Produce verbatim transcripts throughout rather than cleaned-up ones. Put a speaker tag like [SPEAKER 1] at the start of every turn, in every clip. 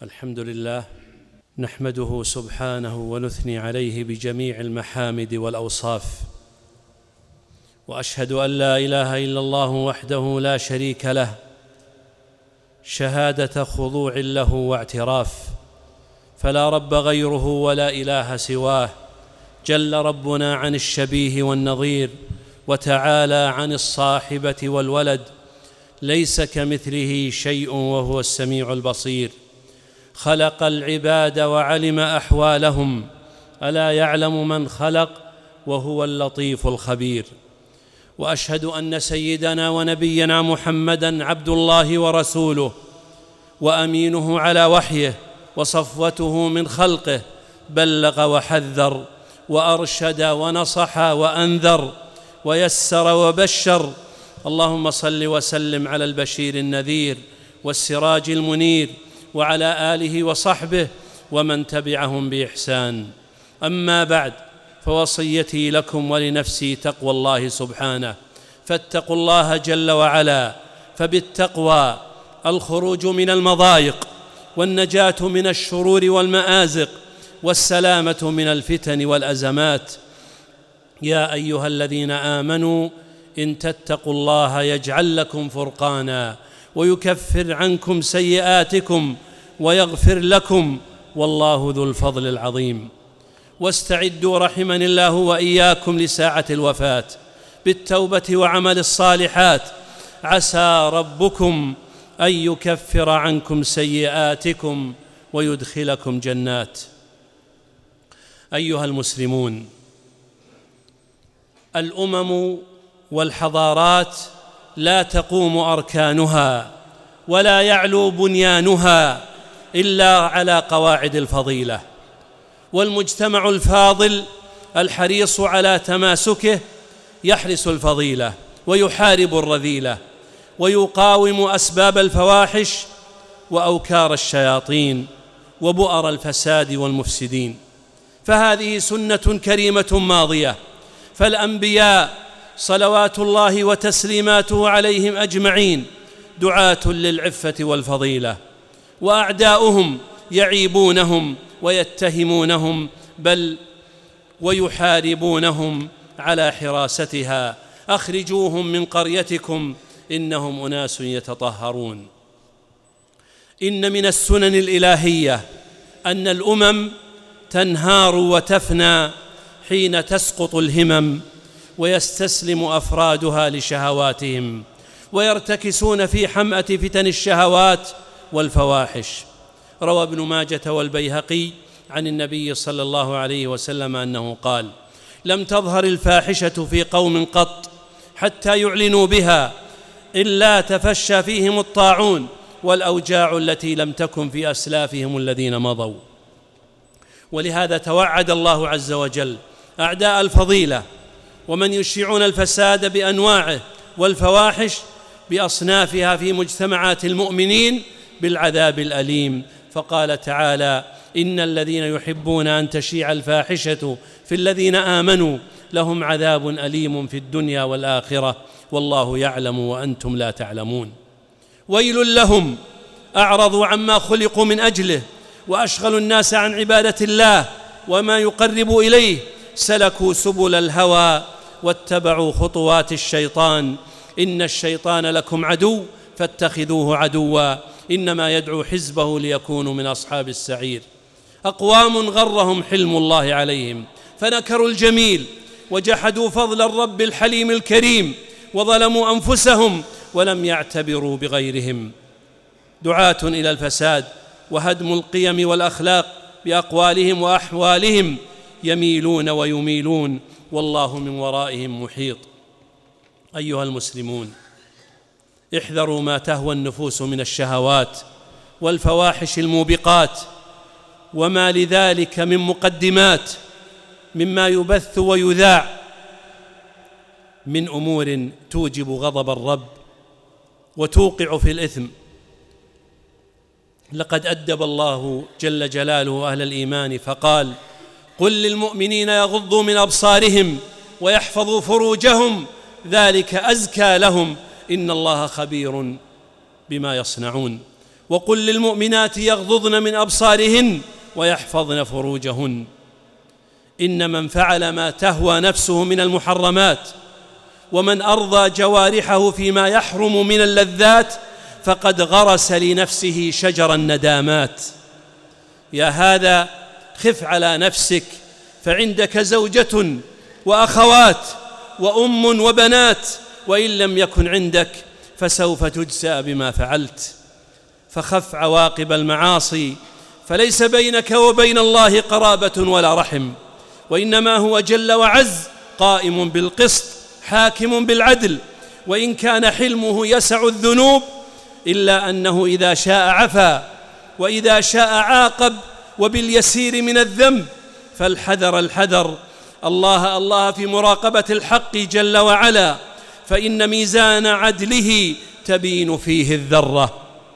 [SPEAKER 1] الحمد لله نحمده سبحانه ونثني عليه بجميع المحامد والأوصاف، وأشهد أن لا إله إلا الله وحده لا شريك له شهادة خضوع له واعتراف، فلا رب غيره ولا إله سواه، جل ربنا عن الشبيه والنظير، وتعالى عن الصاحبة والولد، ليس كمثله شيء وهو السميع البصير. خلق العباد وعلم أحوالهم، ألا يعلم من خلق وهو اللطيف الخبير. وأشهد أن سيدنا ونبينا محمدًا عبد الله ورسوله، وأمينه على وحيه، وصفوته من خلقه، بلغ وحذر وأرشد ونصح وأنذر ويسر وبشر. اللهم صل وسلم على البشير النذير والسراج المنير، وعلى آله وصحبه ومن تبعهم بإحسان. أما بعد، فوصيتي لكم ولنفسي تقوى الله سبحانه، فاتقوا الله جل وعلا، فبالتقوى الخروج من المضايق، والنجاة من الشرور والمآزق، والسلامة من الفتن والأزمات. يا أيها الذين آمنوا إن تتقوا الله يجعل لكم فرقانا ويكفر عنكم سيئاتكم ويغفر لكم، والله ذو الفضل العظيم. واستعدوا رحمني الله وإياكم لساعة الوفاة بالتوبة وعمل الصالحات، عسى ربكم أن يكفر عنكم سيئاتكم ويدخلكم جنات. أيها المسلمون، الأمم والحضارات لا تقوم أركانها ولا يعلو بنيانها إلا على قواعد الفضيلة، والمجتمع الفاضل الحريص على تماسكه يحرس الفضيلة ويحارب الرذيلة، ويقاوم أسباب الفواحش وأوكار الشياطين وبؤر الفساد والمفسدين. فهذه سنة كريمة ماضية، فالأنبياء صلوات الله وتسليماته عليهم أجمعين دعاة للعفة والفضيلة، وأعداؤهم يعيبونهم ويتهمونهم، بل ويحاربونهم على حراستها. أخرجوهم من قريتكم إنهم أناس يتطهرون. إن من السنن الإلهية أن الأمم تنهار وتفنى حين تسقط الهمم، ويستسلم أفرادها لشهواتهم، ويرتكسون في حمأة فتن الشهوات والفواحش. روى ابن ماجة والبيهقي عن النبي صلى الله عليه وسلم أنه قال: لم تظهر الفاحشة في قوم قط حتى يعلنوا بها إلا تفشى فيهم الطاعون والأوجاع التي لم تكن في أسلافهم الذين مضوا. ولهذا توعد الله عز وجل أعداء الفضيلة ومن يشيعون الفساد بأنواعه والفواحش بأصنافها في مجتمعات المؤمنين بالعذاب الأليم، فقال تعالى: إن الذين يحبون أن تشيع الفاحشة في الذين آمنوا لهم عذاب أليم في الدنيا والآخرة والله يعلم وأنتم لا تعلمون. ويل لهم أعرضوا عما خلقوا من أجله وأشغلوا الناس عن عبادة الله وما يقرب إليه، سلكوا سبل الهوى واتبعوا خطوات الشيطان، إن الشيطان لكم عدو فاتخذوه عدوا، إنما يدعو حزبه ليكونوا من أصحاب السعير. أقوام غرهم حلم الله عليهم فنكروا الجميل وجحدوا فضل الرب الحليم الكريم، وظلموا أنفسهم ولم يعتبروا بغيرهم. دعاة إلى الفساد وهدم القيم والأخلاق بأقوالهم وأحوالهم، يميلون ويميلون والله من ورائهم محيط. أيها المسلمون، احذروا ما تهوى النفوس من الشهوات والفواحش الموبقات وما لذلك من مقدمات مما يبث ويذاع من أمور توجب غضب الرب وتوقع في الإثم. لقد أدب الله جل جلاله أهل الإيمان فقال: قل للمؤمنين يغضوا من أبصارهم ويحفظوا فروجهم ذلك أزكى لهم إن الله خبير بما يصنعون. وقل للمؤمنات يغضضن من أبصارهن ويحفظن فروجهن. إن من فعل ما تهوى نفسه من المحرمات ومن أرضى جوارحه فيما يحرم من اللذات فقد غرس لنفسه شجر الندامات. يا هذا خف على نفسك، فعندك زوجة وأخوات وأم وبنات، وإن لم يكن عندك فسوف تجزى بما فعلت. فخف عواقب المعاصي، فليس بينك وبين الله قرابة ولا رحم، وإنما هو جل وعز قائم بالقسط حاكم بالعدل. وإن كان حلمه يسع الذنوب إلا أنه إذا شاء عفا وإذا شاء عاقب، وباليسير من الذنب فالحذر الحذر. الله الله في مراقبة الحق جل وعلا، فإن ميزان عدله تبين فيه الذرة،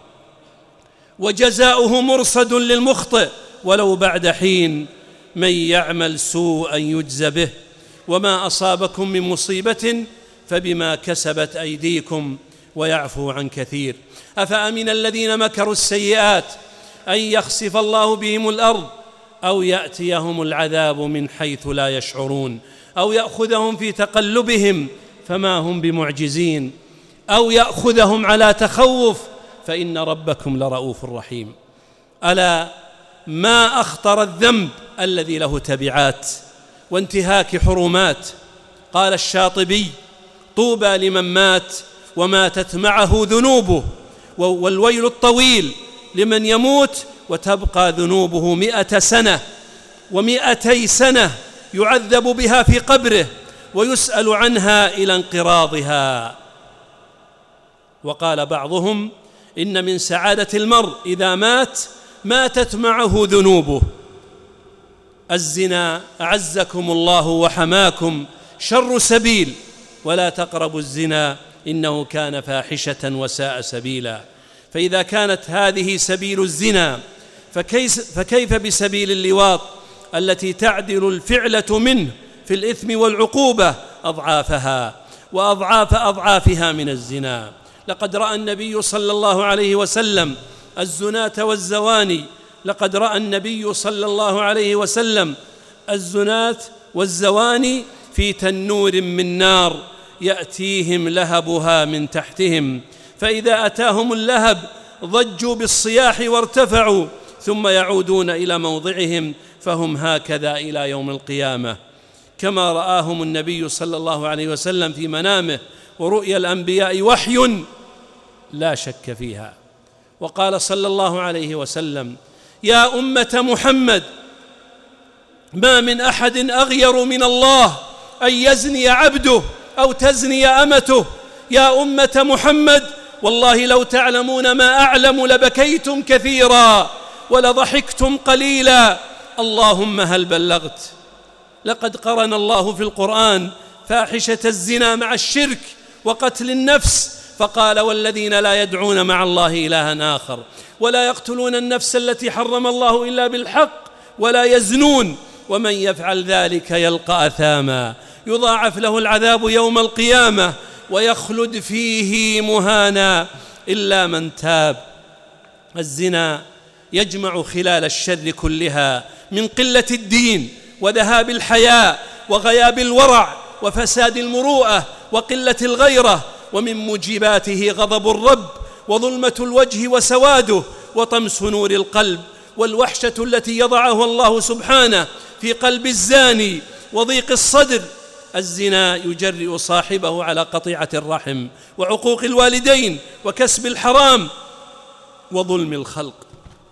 [SPEAKER 1] وجزاؤه مرصد للمخطئ ولو بعد حين. من يعمل سوءا يجز به، وما أصابكم من مصيبة فبما كسبت أيديكم ويعفو عن كثير. أفأمن الذين مكروا السيئات أن يخسف الله بهم الأرض أو يأتيهم العذاب من حيث لا يشعرون، أو يأخذهم في تقلبهم فما هم بمعجزين، أو يأخذهم على تخوف فإن ربكم لرؤوف رحيم. ألا ما أخطر الذنب الذي له تبعات وانتهاك حرمات. قال الشاطبي: طوبى لمن مات وماتت معه ذنوبه، والويل الطويل لمن يموت وتبقى ذنوبه مئة سنة ومئتي سنة يعذب بها في قبره ويسأل عنها إلى انقراضها. وقال بعضهم: إن من سعادة المرء إذا مات ماتت معه ذنوبه. الزنا أعزكم الله وحماكم شر سبيل، ولا تقربوا الزنا إنه كان فاحشة وساء سبيلا. فإذا كانت هذه سبيل الزنا فكيف بسبيل اللواط التي تعدل الفعلة منه في الإثم والعقوبة أضعافها وأضعاف أضعافها من الزنا. لقد رأى النبي صلى الله عليه وسلم الزناة والزواني لقد رأى النبي صلى الله عليه وسلم الزناة والزواني في تنور من نار يأتيهم لهبها من تحتهم، فإذا أتاهم اللهب ضجوا بالصياح وارتفعوا، ثم يعودون إلى موضعهم، فهم هكذا إلى يوم القيامة. كما رآهم النبي صلى الله عليه وسلم في منامه، ورؤيا الأنبياء وحي لا شك فيها. وقال صلى الله عليه وسلم: يا أمة محمد، ما من أحد أغير من الله أن يزني عبده أو تزني أمته. يا أمة محمد، والله لو تعلمون ما أعلم لبكيتم كثيرا ولضحكتم قليلا. اللهم هل بلغت؟ لقد قرن الله في القرآن فاحشة الزنا مع الشرك وقتل النفس، فقال: والذين لا يدعون مع الله إلها آخر ولا يقتلون النفس التي حرم الله إلا بالحق ولا يزنون ومن يفعل ذلك يلقى أثاما يضاعف له العذاب يوم القيامة ويخلد فيه مهانا إلا من تاب. الزنا يجمع خلال الشر كلها من قلة الدين وذهاب الحياء وغياب الورع وفساد المروءة وقلة الغيرة، ومن موجباته غضب الرب وظلمة الوجه وسواده وطمس نور القلب والوحشة التي يضعها الله سبحانه في قلب الزاني وضيق الصدر. الزنا يجرئ صاحبه على قطيعة الرحم وعقوق الوالدين وكسب الحرام وظلم الخلق.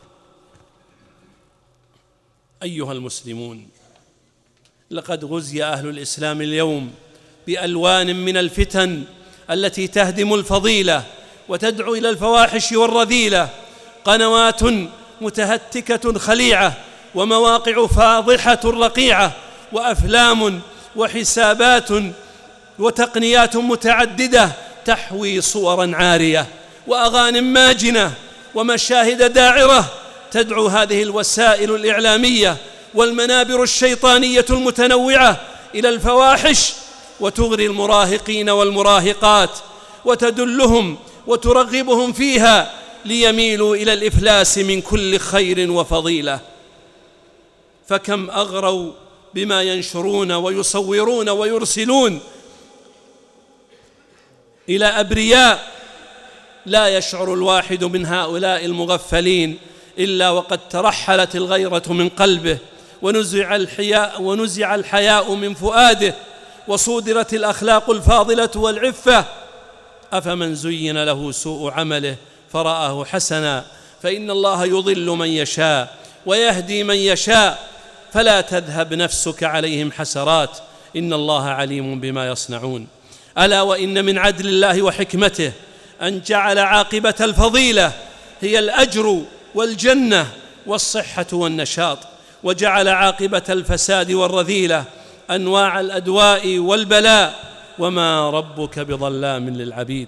[SPEAKER 1] أيها المسلمون، لقد غزي أهل الإسلام اليوم بألوان من الفتن التي تهدم الفضيلة وتدعو إلى الفواحش والرذيلة، قنوات متهتكة خليعة ومواقع فاضحة رقيعة وأفلام وحسابات وتقنيات متعددة تحوي صورا عارية وأغاني ماجنة ومشاهد داعرة. تدعو هذه الوسائل الإعلامية والمنابر الشيطانية المتنوعة إلى الفواحش وتغري المراهقين والمراهقات وتدلهم وترغبهم فيها ليميلوا إلى الإفلاس من كل خير وفضيلة. فكم أغروا بما ينشرون ويصورون ويرسلون إلى أبرياء لا يشعر الواحد من هؤلاء المغفلين إلا وقد ترحلت الغيرة من قلبه، ونزع الحياء, ونزع الحياء من فؤاده، وصودرت الأخلاق الفاضلة والعفة. أفمن زين له سوء عمله فرآه حسنا، فإن الله يضل من يشاء ويهدي من يشاء، فلا تذهب نفسك عليهم حسرات، إن الله عليم بما يصنعون. ألا وإن من عدل الله وحكمته أن جعل عاقبة الفضيلة هي الأجر والجنة والصحة والنشاط، وجعل عاقبة الفساد والرذيلة أنواع الأدواء والبلاء، وما ربك بظلام للعبيد.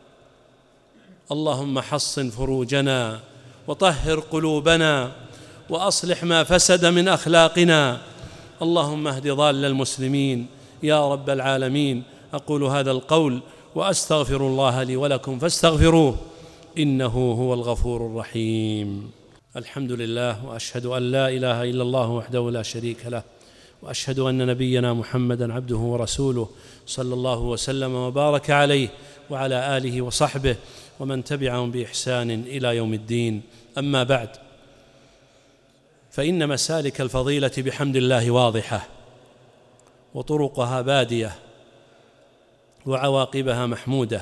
[SPEAKER 1] اللهم حصن فروجنا وطهر قلوبنا وأصلح ما فسد من أخلاقنا. اللهم اهد ضال المسلمين يا رب العالمين. أقول هذا القول وأستغفر الله لي ولكم فاستغفروه إنه هو الغفور الرحيم. الحمد لله، وأشهد أن لا إله إلا الله وحده لا شريك له، وأشهد أن نبينا محمدًا عبده ورسوله صلى الله وسلم وبارك عليه وعلى آله وصحبه ومن تبعهم بإحسان إلى يوم الدين. أما بعد، فإن مسالك الفضيلة بحمد الله واضحة، وطرقها بادية، وعواقبها محمودة،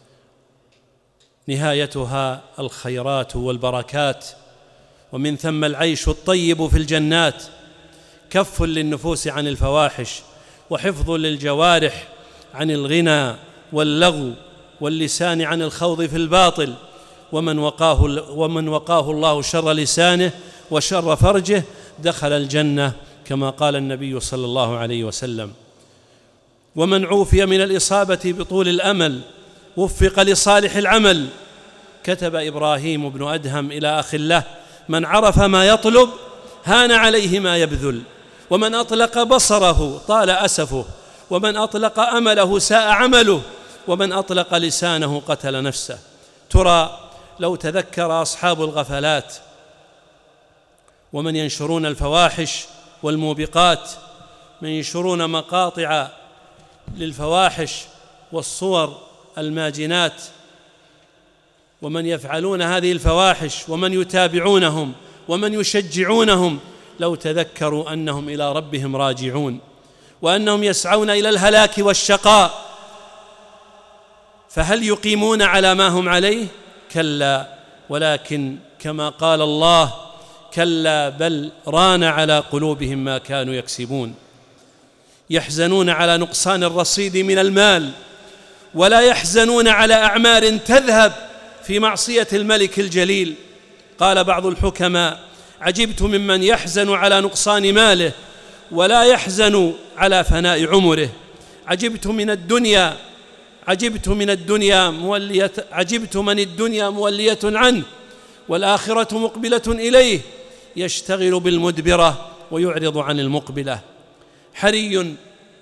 [SPEAKER 1] نهايتها الخيرات والبركات، ومن ثم العيش الطيب في الجنات. كف للنفوس عن الفواحش، وحفظ للجوارح عن الغنى واللغو، واللسان عن الخوض في الباطل. ومن وقاه, ومن وقاه الله شر لسانه وشر فرجه دخل الجنة، كما قال النبي صلى الله عليه وسلم. ومن عوفي من الإصابة بطول الأمل وفق لصالح العمل. كتب إبراهيم بن أدهم إلى أخ له: من عرف ما يطلب هان عليه ما يبذل، ومن أطلق بصره طال أسفه، ومن أطلق أمله ساء عمله، ومن أطلق لسانه قتل نفسه. ترى لو تذكر أصحاب الغفلات ومن ينشرون الفواحش والموبقات، من ينشرون مقاطع للفواحش والصور الماجنات، ومن يفعلون هذه الفواحش، ومن يتابعونهم ومن يشجعونهم، لو تذكروا أنهم إلى ربهم راجعون، وأنهم يسعون إلى الهلاك والشقاء، فهل يقيمون على ما هم عليه؟ كلا، ولكن كما قال الله: كلا بل ران على قلوبهم ما كانوا يكسبون. يحزنون على نقصان الرصيد من المال، ولا يحزنون على أعمار تذهب في معصية الملك الجليل. قال بعض الحكماء: عجبت ممن يحزن على نقصان ماله ولا يحزن على فناء عمره. عجبت من الدنيا عجبت من الدنيا مولية عجبت من الدنيا مولية عنه والآخرة مقبلة إليه، يشتغل بالمدبرة ويعرض عن المقبلة. حري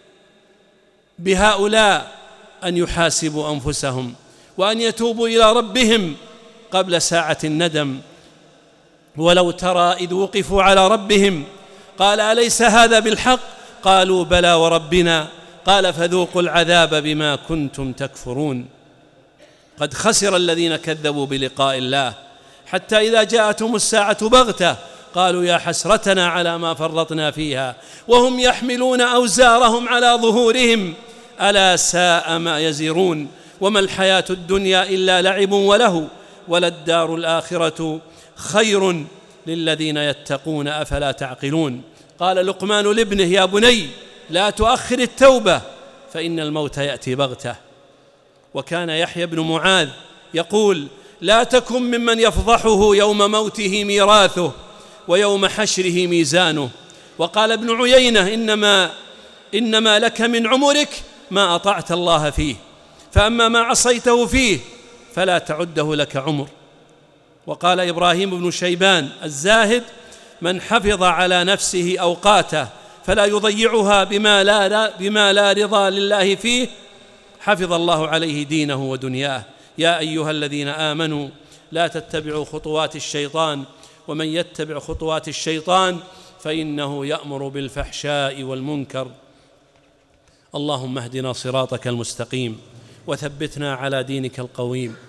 [SPEAKER 1] بهؤلاء أن يحاسبوا أنفسهم وأن يتوبوا إلى ربهم قبل ساعة الندم. ولو ترى إذ وقفوا على ربهم قال: أليس هذا بالحق؟ قالوا: بلى وربنا. قال: فذوقوا العذاب بما كنتم تكفرون. قد خسر الذين كذبوا بلقاء الله حتى إذا جاءتهم الساعة بغتة قالوا: يا حسرتنا على ما فرطنا فيها وهم يحملون أوزارهم على ظهورهم ألا ساء ما يزرون. وما الحياة الدنيا إلا لعب ولهو، وللدار الآخرة خير للذين يتقون أفلا تعقلون. قال لقمان لابنه: يا بني لا تؤخر التوبة فإن الموت يأتي بغتة. وكان يحيى بن معاذ يقول: لا تكن ممن يفضحه يوم موته ميراثه ويوم حشره ميزانه. وقال ابن عيينة: إنما, إنما لك من عمرك ما أطعت الله فيه، فأما ما عصيته فيه فلا تعده لك عمر. وقال إبراهيم بن شيبان الزاهد: من حفظ على نفسه أوقاته فلا يضيعها بما لا, بما لا رضا لله فيه حفظ الله عليه دينه ودنياه. يا أيها الذين آمنوا لا تتبعوا خطوات الشيطان، ومن يتبع خطوات الشيطان فإنه يأمر بالفحشاء والمنكر. اللهم اهدنا صراطك المستقيم وثبتنا على دينك القويم.